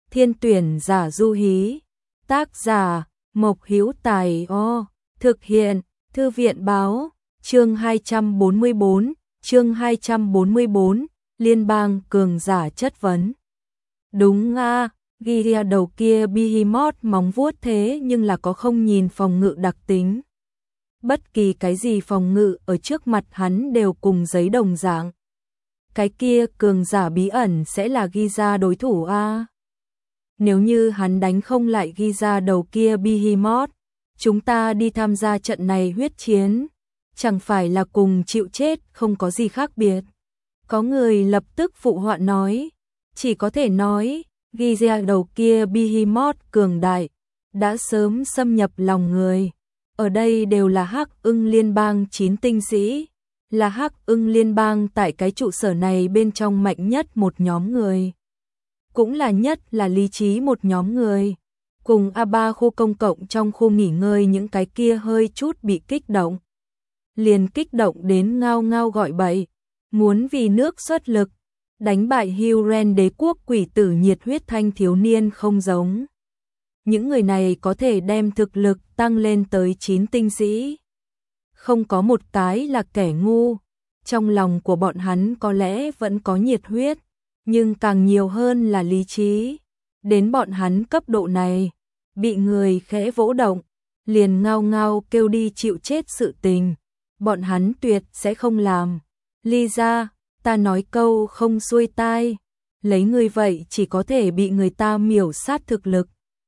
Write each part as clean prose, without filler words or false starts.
Thiên tuyển giả Du Hí. Tác giả Mộc Hữu Tài. Thực hiện Thư viện báo. Chương 244, Liên bang cường giả chất vấn. Đúng a, ghi ra đầu kia Behemoth móng vuốt thế nhưng là có không nhìn phòng ngự đặc tính. Bất kỳ cái gì phòng ngự ở trước mặt hắn đều cùng giấy đồng dạng. Cái kia cường giả bí ẩn sẽ là ghi ra đối thủ a. Nếu như hắn đánh không lại ghi ra đầu kia Behemoth, chúng ta đi tham gia trận này huyết chiến, chẳng phải là cùng chịu chết không có gì khác biệt. Có người lập tức phụ họa nói, chỉ có thể nói, ghi ra đầu kia Behemoth cường đại, đã sớm xâm nhập lòng người. Ở đây đều là Hắc Ưng Liên bang 9 tinh sĩ, là Hắc Ưng Liên bang tại cái trụ sở này bên trong mạnh nhất một nhóm người. Cũng là nhất là lý trí một nhóm người. Cùng A3 khu công cộng trong khu nghỉ ngơi những cái kia hơi chút bị kích động. Liền kích động đến ngao ngao gọi bậy, muốn vì nước xuất lực, đánh bại Huren đế quốc quỷ tử nhiệt huyết thanh thiếu niên không giống. Những người này có thể đem thực lực tăng lên tới 9 tinh sĩ. Không có một cái là kẻ ngu, trong lòng của bọn hắn có lẽ vẫn có nhiệt huyết, nhưng càng nhiều hơn là lý trí. Đến bọn hắn cấp độ này, bị người khẽ vỗ động, liền ngao ngao kêu đi chịu chết sự tình, bọn hắn tuyệt sẽ không làm. Ly ra, ta nói câu không xuôi tai, lấy người vậy chỉ có thể bị người ta miểu sát thực lực.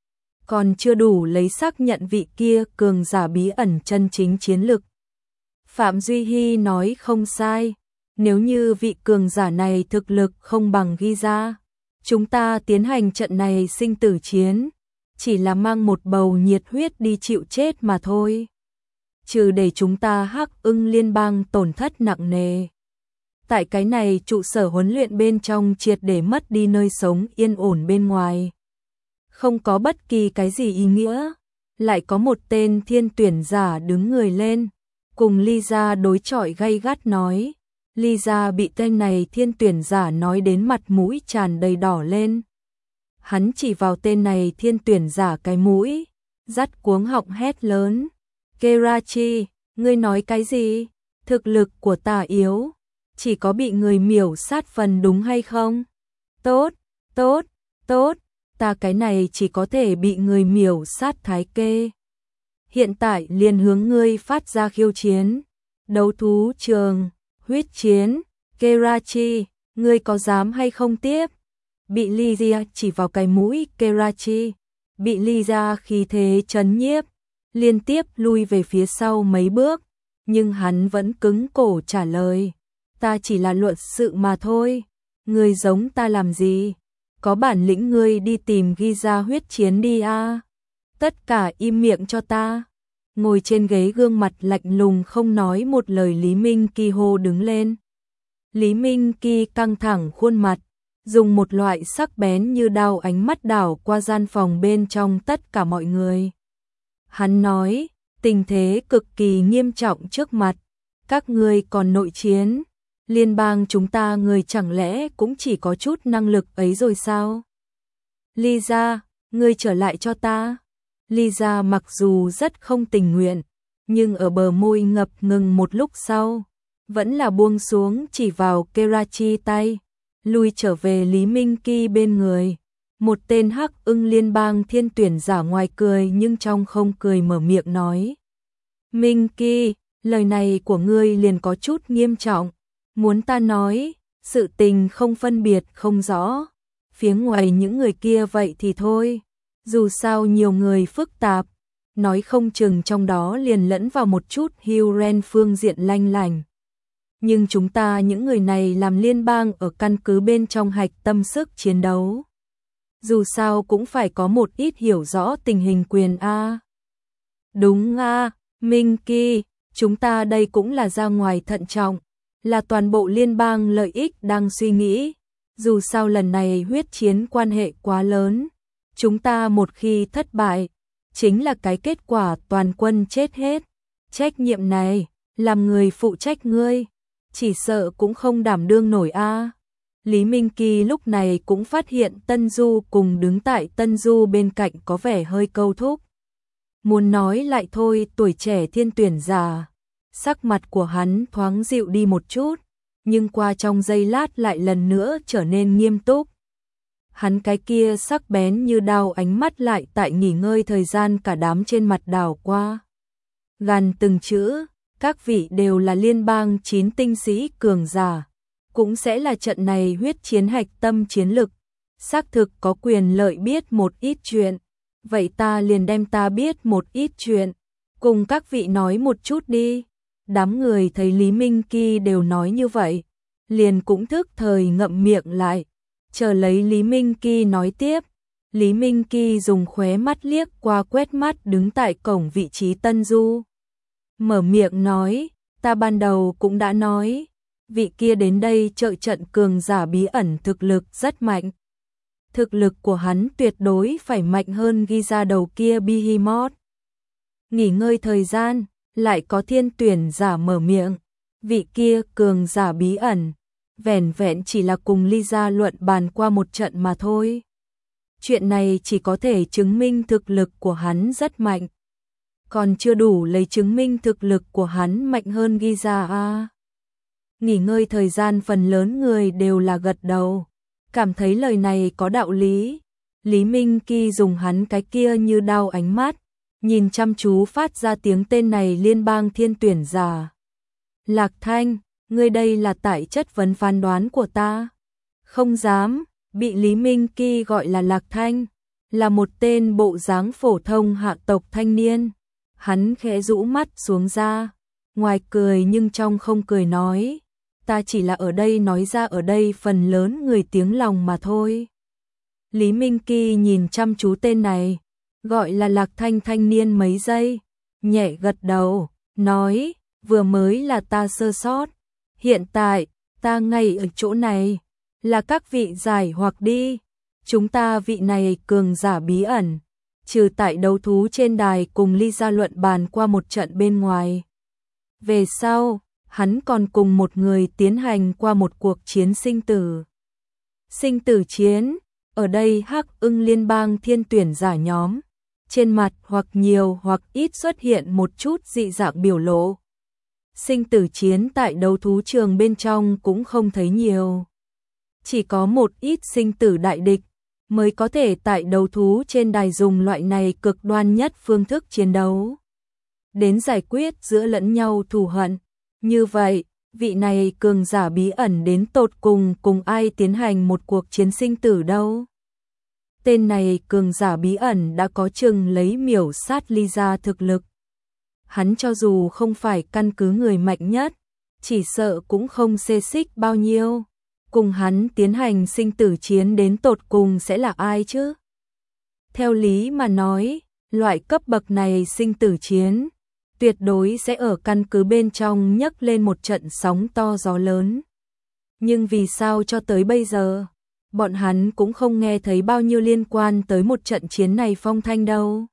Còn chưa đủ lấy xác nhận vị kia cường giả bí ẩn chân chính chiến lực. Phạm Duy Hy nói không sai, nếu như vị cường giả này thực lực không bằng ghi ra, chúng ta tiến hành trận này sinh tử chiến, chỉ là mang một bầu nhiệt huyết đi chịu chết mà thôi. Trừ để chúng ta Hắc Ưng Liên bang tổn thất nặng nề. Tại cái này trụ sở huấn luyện bên trong triệt để mất đi nơi sống yên ổn bên ngoài. Không có bất kỳ cái gì ý nghĩa, lại có một tên thiên tuyển giả đứng người lên, cùng Lisa đối chọi gay gắt nói. Lisa bị tên này thiên tuyển giả nói đến mặt mũi tràn đầy đỏ lên. Hắn chỉ vào tên này thiên tuyển giả cái mũi, dắt cuống họng hét lớn. Kerachi, ngươi nói cái gì? Thực lực của ta yếu, chỉ có bị người miểu sát phần đúng hay không? Tốt, tốt, tốt, ta cái này chỉ có thể bị người miểu sát thái kê. Hiện tại liền hướng ngươi phát ra khiêu chiến. Đấu thú trường, huyết chiến, Kerachi, ngươi có dám hay không tiếp? Bị Lydia chỉ vào cái mũi Kerachi, bị Lydia khí thế chấn nhiếp, liên tiếp lui về phía sau mấy bước, nhưng hắn vẫn cứng cổ trả lời. Ta chỉ là luận sự mà thôi, ngươi giống ta làm gì? Có bản lĩnh ngươi đi tìm ghi ra huyết chiến đi a. Tất cả im miệng cho ta. Ngồi trên ghế gương mặt lạnh lùng không nói một lời Lý Minh Kỳ hô đứng lên. Lý Minh Kỳ căng thẳng khuôn mặt, dùng một loại sắc bén như đao ánh mắt đảo qua gian phòng bên trong tất cả mọi người. Hắn nói, tình thế cực kỳ nghiêm trọng trước mặt, các ngươi còn nội chiến, liên bang chúng ta người chẳng lẽ cũng chỉ có chút năng lực ấy rồi sao? Lisa, ngươi trở lại cho ta. Lisa mặc dù rất không tình nguyện, nhưng ở bờ môi ngập ngừng một lúc sau, vẫn là buông xuống chỉ vào Kerachi tay, lui trở về Lý Minh Kỳ bên người. Một tên Hắc Ưng Liên bang thiên tuyển giả ngoài cười nhưng trong không cười mở miệng nói. Minh Kỳ, lời này của ngươi liền có chút nghiêm trọng, muốn ta nói, sự tình không phân biệt không rõ, phía ngoài những người kia vậy thì thôi. Dù sao nhiều người phức tạp, nói không chừng trong đó liền lẫn vào một chút Huren phương diện lanh lành. Nhưng chúng ta những người này làm liên bang ở căn cứ bên trong hạch tâm sức chiến đấu. Dù sao cũng phải có một ít hiểu rõ tình hình quyền a. Đúng a, Minh Kỳ, chúng ta đây cũng là ra ngoài thận trọng, là toàn bộ liên bang lợi ích đang suy nghĩ. Dù sao lần này huyết chiến quan hệ quá lớn. Chúng ta một khi thất bại, chính là cái kết quả toàn quân chết hết. Trách nhiệm này, làm người phụ trách ngươi, chỉ sợ cũng không đảm đương nổi a. Lý Minh Kỳ lúc này cũng phát hiện Tân Du cùng đứng tại Tân Du bên cạnh có vẻ hơi câu thúc. Muốn nói lại thôi, tuổi trẻ thiên tuyển già. Sắc mặt của hắn thoáng dịu đi một chút, nhưng qua trong giây lát lại lần nữa trở nên nghiêm túc. Hắn cái kia sắc bén như đao ánh mắt lại tại nghỉ ngơi thời gian cả đám trên mặt đảo qua. Gàn từng chữ, các vị đều là liên bang 9 tinh sĩ cường giả, cũng sẽ là trận này huyết chiến hạch tâm chiến lực. Xác thực có quyền lợi biết một ít chuyện, vậy ta liền đem ta biết một ít chuyện, cùng các vị nói một chút đi. Đám người thấy Lý Minh Kỳ đều nói như vậy, liền cũng thức thời ngậm miệng lại, chờ lấy Lý Minh Kỳ nói tiếp. Lý Minh Kỳ dùng khóe mắt liếc qua quét mắt đứng tại cổng vị trí Tân Du. Mở miệng nói, ta ban đầu cũng đã nói, vị kia đến đây trợ trận cường giả bí ẩn thực lực rất mạnh. Thực lực của hắn tuyệt đối phải mạnh hơn ghi ra đầu kia Behemoth. Nghỉ ngơi thời gian, lại có thiên tuyển giả mở miệng, vị kia cường giả bí ẩn, vẻn vẹn chỉ là cùng Lisa luận bàn qua một trận mà thôi. Chuyện này chỉ có thể chứng minh thực lực của hắn rất mạnh, còn chưa đủ lấy chứng minh thực lực của hắn mạnh hơn Giza a. Nghỉ ngơi thời gian phần lớn người đều là gật đầu, cảm thấy lời này có đạo lý. Lý Minh Kỳ dùng hắn cái kia như đao ánh mắt, nhìn chăm chú phát ra tiếng tên này liên bang thiên tuyển giả. Lạc Thanh, ngươi đây là tại chất vấn phán đoán của ta. Không dám, bị Lý Minh Kỳ gọi là Lạc Thanh, là một tên bộ dáng phổ thông hạ tộc thanh niên. Hắn khẽ rũ mắt xuống ra, ngoài cười nhưng trong không cười nói, ta chỉ là ở đây nói ra ở đây phần lớn người tiếng lòng mà thôi. Lý Minh Kỳ nhìn chăm chú tên này, gọi là Lạc Thanh thanh niên mấy giây, nhẹ gật đầu, nói, vừa mới là ta sơ sót, hiện tại, ta ngay ở chỗ này, là các vị giải hoặc đi, chúng ta vị này cường giả bí ẩn, trừ tại đấu thú trên đài cùng Lisa luận bàn qua một trận bên ngoài. Về sau, hắn còn cùng một người tiến hành qua một cuộc chiến sinh tử. Sinh tử chiến, ở đây Hắc Ưng liên bang thiên tuyển giả nhóm, trên mặt hoặc nhiều hoặc ít xuất hiện một chút dị dạng biểu lộ. Sinh tử chiến tại đấu thú trường bên trong cũng không thấy nhiều. Chỉ có một ít sinh tử đại địch mới có thể tại đấu thú trên đài dùng loại này cực đoan nhất phương thức chiến đấu, đến giải quyết giữa lẫn nhau thù hận. Như vậy, vị này cường giả bí ẩn đến tột cùng ai tiến hành một cuộc chiến sinh tử đâu? Tên này cường giả bí ẩn đã có chừng lấy miểu sát Lisa thực lực. Hắn cho dù không phải căn cứ người mạnh nhất, chỉ sợ cũng không xê xích bao nhiêu. Cùng hắn tiến hành sinh tử chiến đến tột cùng sẽ là ai chứ? Theo lý mà nói, loại cấp bậc này sinh tử chiến, tuyệt đối sẽ ở căn cứ bên trong nhấc lên một trận sóng to gió lớn. Nhưng vì sao cho tới bây giờ, bọn hắn cũng không nghe thấy bao nhiêu liên quan tới một trận chiến này phong thanh đâu?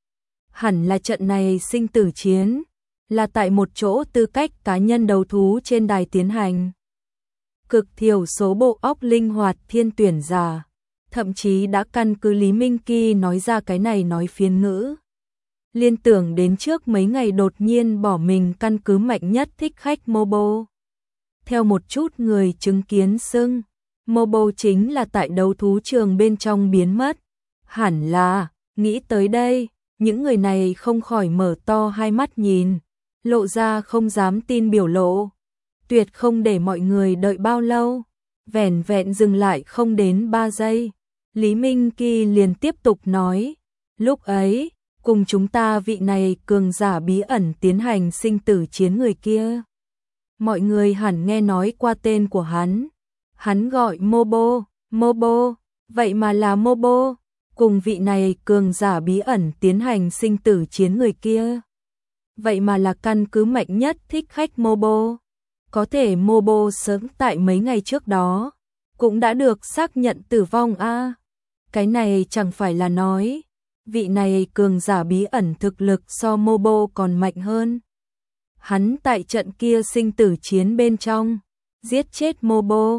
Hẳn là trận này sinh tử chiến, là tại một chỗ tư cách cá nhân đấu thú trên đài tiến hành. Cực thiểu số bộ óc linh hoạt thiên tuyển giả, thậm chí đã căn cứ Lý Minh Kỳ nói ra cái này nói phiên ngữ. Liên tưởng đến trước mấy ngày đột nhiên bỏ mình căn cứ mạnh nhất thích khách Mobo. Theo một chút người chứng kiến xưng, Mobo chính là tại đấu thú trường bên trong biến mất. Hẳn là, nghĩ tới đây, những người này không khỏi mở to hai mắt nhìn, lộ ra không dám tin biểu lộ. Tuyệt không để mọi người đợi bao lâu, vẻn vẹn dừng lại không đến 3 giây. Lý Minh Kỳ liền tiếp tục nói, lúc ấy, cùng chúng ta vị này cường giả bí ẩn tiến hành sinh tử chiến người kia. Mọi người hẳn nghe nói qua tên của hắn. Hắn gọi Mobo, Mobo, vậy mà là Mobo, cùng vị này cường giả bí ẩn tiến hành sinh tử chiến người kia. Vậy mà là căn cứ mạnh nhất thích khách Mobo. Có thể Mobo sớm tại mấy ngày trước đó, cũng đã được xác nhận tử vong a. Cái này chẳng phải là nói, vị này cường giả bí ẩn thực lực so Mobo còn mạnh hơn. Hắn tại trận kia sinh tử chiến bên trong, giết chết Mobo,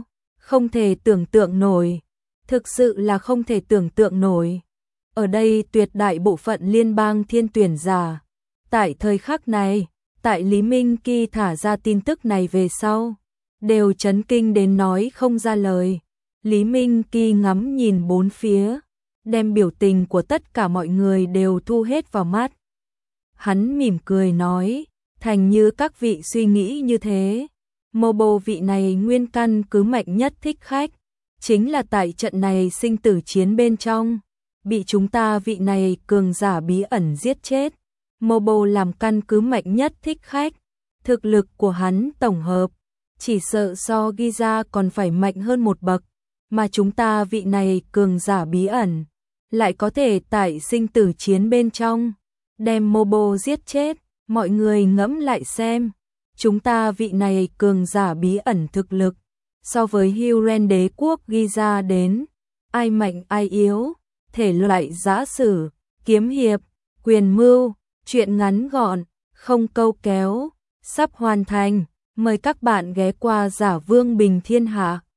Không thể tưởng tượng nổi, thực sự là không thể tưởng tượng nổi. Ở đây tuyệt đại bộ phận liên bang thiên tuyển giả. Tại thời khắc này, tại Lý Minh Kỳ thả ra tin tức này về sau, đều chấn kinh đến nói không ra lời. Lý Minh Kỳ ngắm nhìn bốn phía, đem biểu tình của tất cả mọi người đều thu hết vào mắt. Hắn mỉm cười nói, thành như các vị suy nghĩ như thế. Mobo vị này nguyên căn cứ mạnh nhất thích khách, chính là tại trận này sinh tử chiến bên trong, bị chúng ta vị này cường giả bí ẩn giết chết. Mobo làm căn cứ mạnh nhất thích khách, thực lực của hắn tổng hợp, chỉ sợ so Giza còn phải mạnh hơn một bậc, mà chúng ta vị này cường giả bí ẩn, lại có thể tại sinh tử chiến bên trong, đem Mobo giết chết. Mọi người ngẫm lại xem, chúng ta vị này cường giả bí ẩn thực lực, so với Huron đế quốc Giza đến, ai mạnh ai yếu, thể loại giã sử, kiếm hiệp, quyền mưu, chuyện ngắn gọn, không câu kéo, sắp hoàn thành, mời các bạn ghé qua Giả Vương Bình Thiên Hạ.